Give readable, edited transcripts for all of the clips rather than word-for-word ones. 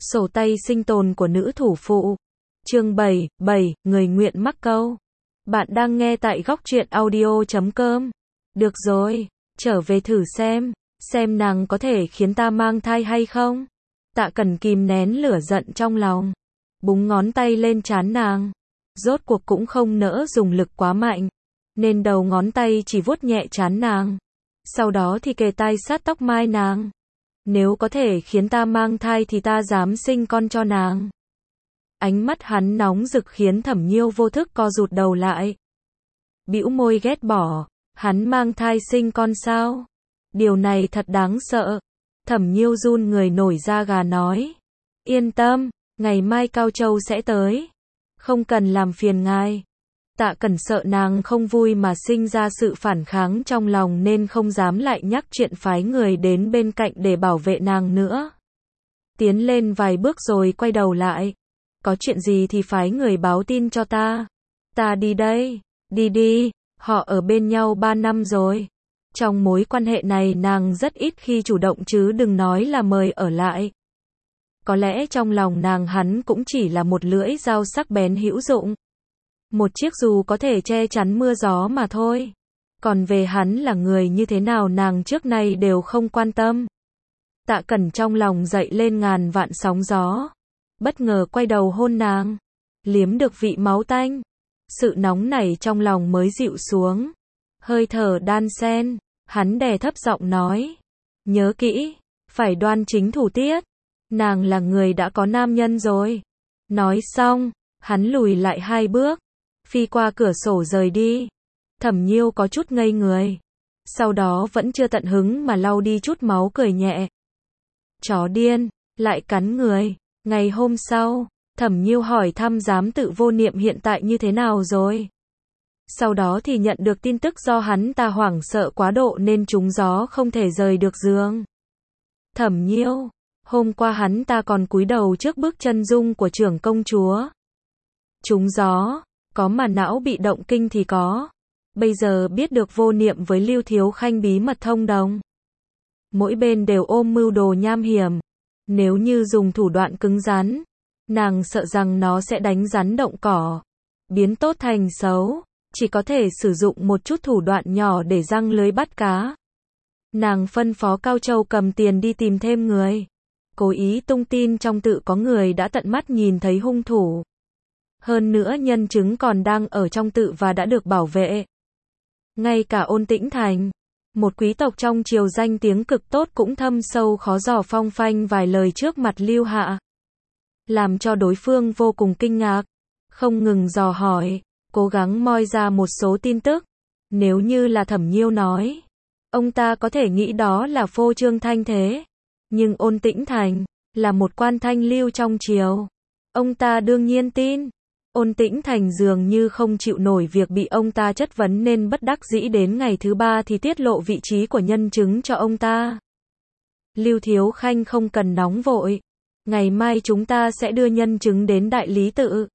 Sổ tay sinh tồn của nữ thủ phụ. Chương 7, người nguyện mắc câu. Bạn đang nghe tại góc truyện audio.com. Được rồi, trở về thử xem nàng có thể khiến ta mang thai hay không. Tạ Cẩn kìm nén lửa giận trong lòng, búng ngón tay lên trán nàng. Rốt cuộc cũng không nỡ dùng lực quá mạnh, nên đầu ngón tay chỉ vuốt nhẹ trán nàng. Sau đó thì kề tai sát tóc mai nàng. Nếu có thể khiến ta mang thai thì ta dám sinh con cho nàng. Ánh mắt hắn nóng rực khiến Thẩm Nhiêu vô thức co rụt đầu lại. Bĩu môi ghét bỏ, hắn mang thai sinh con sao? Điều này thật đáng sợ. Thẩm Nhiêu run người nổi da gà nói. Yên tâm, ngày mai Cao Châu sẽ tới. Không cần làm phiền ngài. Tạ Cẩn sợ nàng không vui mà sinh ra sự phản kháng trong lòng nên không dám lại nhắc chuyện phái người đến bên cạnh để bảo vệ nàng nữa. Tiến lên vài bước rồi quay đầu lại. Có chuyện gì thì phái người báo tin cho ta. Ta đi đây. Đi, họ ở bên nhau 3 năm rồi. Trong mối quan hệ này nàng rất ít khi chủ động chứ đừng nói là mời ở lại. Có lẽ trong lòng nàng hắn cũng chỉ là một lưỡi dao sắc bén hữu dụng. Một chiếc dù có thể che chắn mưa gió mà thôi. Còn về hắn là người như thế nào nàng trước nay đều không quan tâm. Tạ Cẩn trong lòng dậy lên ngàn vạn sóng gió. Bất ngờ quay đầu hôn nàng. Liếm được vị máu tanh. Sự nóng nảy trong lòng mới dịu xuống. Hơi thở đan xen. Hắn đè thấp giọng nói. Nhớ kỹ, phải đoan chính thủ tiết. Nàng là người đã có nam nhân rồi. Nói xong, hắn lùi lại 2 bước. Phi qua cửa sổ rời đi. Thẩm Nhiêu có chút ngây người. Sau đó vẫn chưa tận hứng mà lau đi chút máu cười nhẹ. Chó điên, lại cắn người. Ngày hôm sau, Thẩm Nhiêu hỏi thăm giám tự Vô Niệm hiện tại như thế nào rồi. Sau đó thì nhận được tin tức do hắn ta hoảng sợ quá độ nên trúng gió không thể rời được giường. Thẩm Nhiêu, hôm qua hắn ta còn cúi đầu trước bước chân dung của trưởng công chúa. Trúng gió, có mà não bị động kinh thì có. Bây giờ biết được Vô Niệm với Lưu Thiếu Khanh bí mật thông đồng. Mỗi bên đều ôm mưu đồ nham hiểm. Nếu như dùng thủ đoạn cứng rắn, nàng sợ rằng nó sẽ đánh rắn động cỏ, biến tốt thành xấu, chỉ có thể sử dụng một chút thủ đoạn nhỏ để giăng lưới bắt cá. Nàng phân phó Cao Châu cầm tiền đi tìm thêm người, cố ý tung tin trong tự có người đã tận mắt nhìn thấy hung thủ. Hơn nữa nhân chứng còn đang ở trong tự và đã được bảo vệ. Ngay cả Ôn Tĩnh Thành, một quý tộc trong triều danh tiếng cực tốt cũng thâm sâu khó dò phong phanh vài lời trước mặt Lưu Hạ. Làm cho đối phương vô cùng kinh ngạc, không ngừng dò hỏi, cố gắng moi ra một số tin tức. Nếu như là Thẩm Nhiêu nói, ông ta có thể nghĩ đó là phô trương thanh thế. Nhưng Ôn Tĩnh Thành, là một quan thanh lưu trong triều. Ông ta đương nhiên tin. Ôn Tĩnh Thành dường như không chịu nổi việc bị ông ta chất vấn nên bất đắc dĩ đến ngày thứ 3 thì tiết lộ vị trí của nhân chứng cho ông ta. Lưu Thiếu Khanh không cần nóng vội. Ngày mai chúng ta sẽ đưa nhân chứng đến đại lý tự.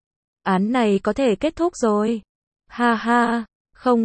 Án này có thể kết thúc rồi. Ha ha, không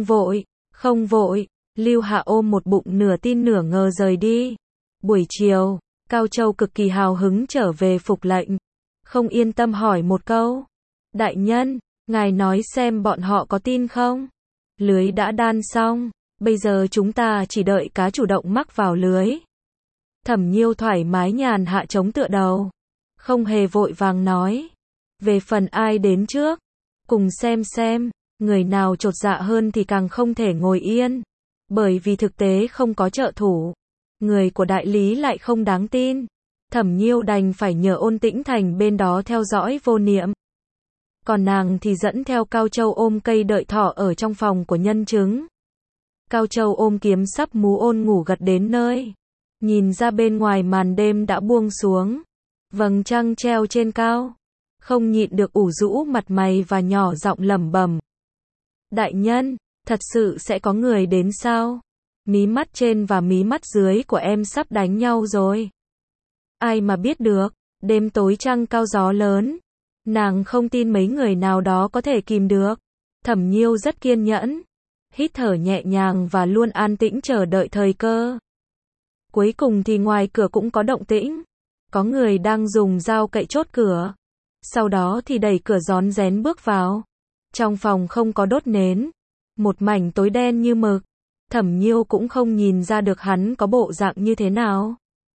vội. Lưu Hạ ôm một bụng nửa tin nửa ngờ rời đi. Buổi chiều, Cao Châu cực kỳ hào hứng trở về phục lệnh. Không yên tâm hỏi một câu. Đại nhân, ngài nói xem bọn họ có tin không? Lưới đã đan xong, bây giờ chúng ta chỉ đợi cá chủ động mắc vào lưới. Thẩm Nhiêu thoải mái nhàn hạ chống tựa đầu. Không hề vội vàng nói. Về phần ai đến trước, cùng xem, người nào chột dạ hơn thì càng không thể ngồi yên. Bởi vì thực tế không có trợ thủ. Người của đại lý lại không đáng tin. Thẩm Nhiêu đành phải nhờ Ôn Tĩnh Thành bên đó theo dõi Vô Niệm. Còn nàng thì dẫn theo Cao Châu ôm cây đợi thỏ ở trong phòng của nhân chứng. Cao Châu ôm kiếm sắp mú Ôn ngủ gật đến nơi. Nhìn ra bên ngoài màn đêm đã buông xuống. Vầng trăng treo trên cao. Không nhịn được ủ rũ mặt mày và nhỏ giọng lẩm bẩm. Đại nhân, thật sự sẽ có người đến sao? Mí mắt trên và mí mắt dưới của em sắp đánh nhau rồi. Ai mà biết được, đêm tối trăng cao gió lớn. Nàng không tin mấy người nào đó có thể kìm được. Thẩm Nhiêu rất kiên nhẫn. Hít thở nhẹ nhàng và luôn an tĩnh chờ đợi thời cơ. Cuối cùng thì ngoài cửa cũng có động tĩnh. có người đang dùng dao cậy chốt cửa. Sau đó thì đẩy cửa rón rén bước vào. Trong phòng không có đốt nến, một mảnh tối đen như mực. Thẩm Nhiêu cũng không nhìn ra được hắn có bộ dạng như thế nào.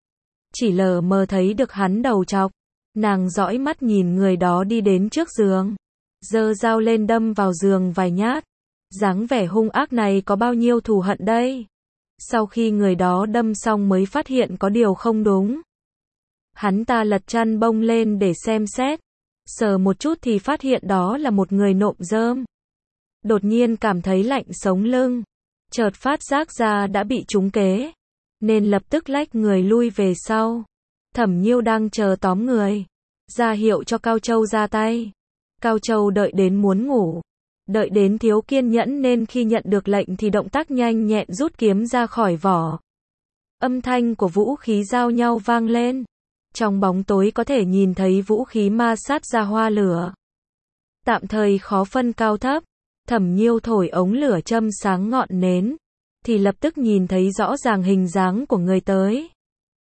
Chỉ lờ mờ thấy được hắn đầu trọc. Nàng dõi mắt nhìn người đó đi đến trước giường, giơ dao lên đâm vào giường vài nhát. Dáng vẻ hung ác này có bao nhiêu thù hận đây? Sau khi người đó đâm xong mới phát hiện có điều không đúng. Hắn ta lật chăn bông lên để xem xét. Sờ một chút thì phát hiện đó là một người nộm rơm. Đột nhiên cảm thấy lạnh sống lưng. Chợt phát giác ra đã bị trúng kế, nên lập tức lách người lui về sau. Thẩm Nhiêu đang chờ tóm người, ra hiệu cho Cao Châu ra tay. Cao Châu đợi đến muốn ngủ, đợi đến thiếu kiên nhẫn nên khi nhận được lệnh thì động tác nhanh nhẹn rút kiếm ra khỏi vỏ. Âm thanh của vũ khí giao nhau vang lên. Trong bóng tối có thể nhìn thấy vũ khí ma sát ra hoa lửa. Tạm thời khó phân cao thấp. Thẩm Nhiêu thổi ống lửa châm sáng ngọn nến, thì lập tức nhìn thấy rõ ràng hình dáng của người tới.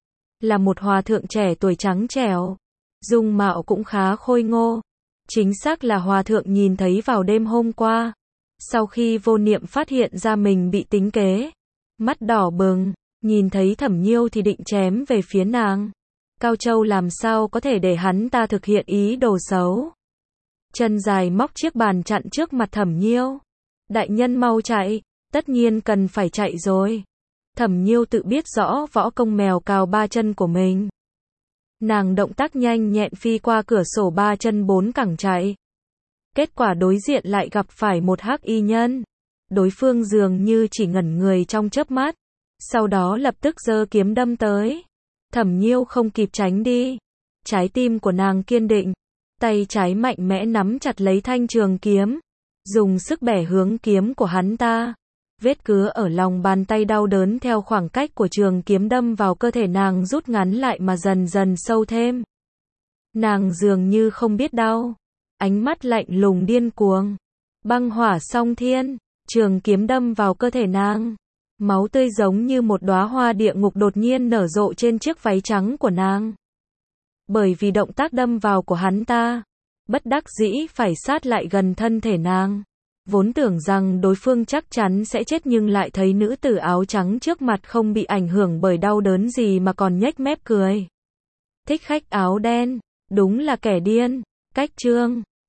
Là một hòa thượng trẻ tuổi trắng trẻo, dung mạo cũng khá khôi ngô. Chính xác là hòa thượng nhìn thấy vào đêm hôm qua. Sau khi vô niệm phát hiện ra mình bị tính kế, mắt đỏ bừng, nhìn thấy Thẩm Nhiêu thì định chém về phía nàng. Cao Châu làm sao có thể để hắn ta thực hiện ý đồ xấu. Chân dài móc chiếc bàn chặn trước mặt Thẩm Nhiêu. Đại nhân mau chạy, tất nhiên cần phải chạy rồi. Thẩm Nhiêu tự biết rõ võ công mèo cào ba chân của mình. Nàng động tác nhanh nhẹn phi qua cửa sổ ba chân bốn cẳng chạy. Kết quả đối diện lại gặp phải một hắc y nhân. Đối phương dường như chỉ ngẩn người trong chớp mắt, sau đó lập tức giơ kiếm đâm tới. Thẩm Nhiêu không kịp tránh đi. Trái tim của nàng kiên định, tay trái mạnh mẽ nắm chặt lấy thanh trường kiếm, dùng sức bẻ hướng kiếm của hắn ta. Vết cứa ở lòng bàn tay đau đớn theo khoảng cách của trường kiếm đâm vào cơ thể nàng rút ngắn lại mà dần dần sâu thêm. Nàng dường như không biết đau, ánh mắt lạnh lùng điên cuồng. Băng hỏa song thiên, trường kiếm đâm vào cơ thể nàng. Máu tươi giống như một đóa hoa địa ngục đột nhiên nở rộ trên chiếc váy trắng của nàng. Bởi vì động tác đâm vào của hắn ta, bất đắc dĩ phải sát lại gần thân thể nàng. Vốn tưởng rằng đối phương chắc chắn sẽ chết nhưng lại thấy nữ tử áo trắng trước mặt không bị ảnh hưởng bởi đau đớn gì mà còn nhếch mép cười. Thích khách áo đen, đúng là kẻ điên. Cách chương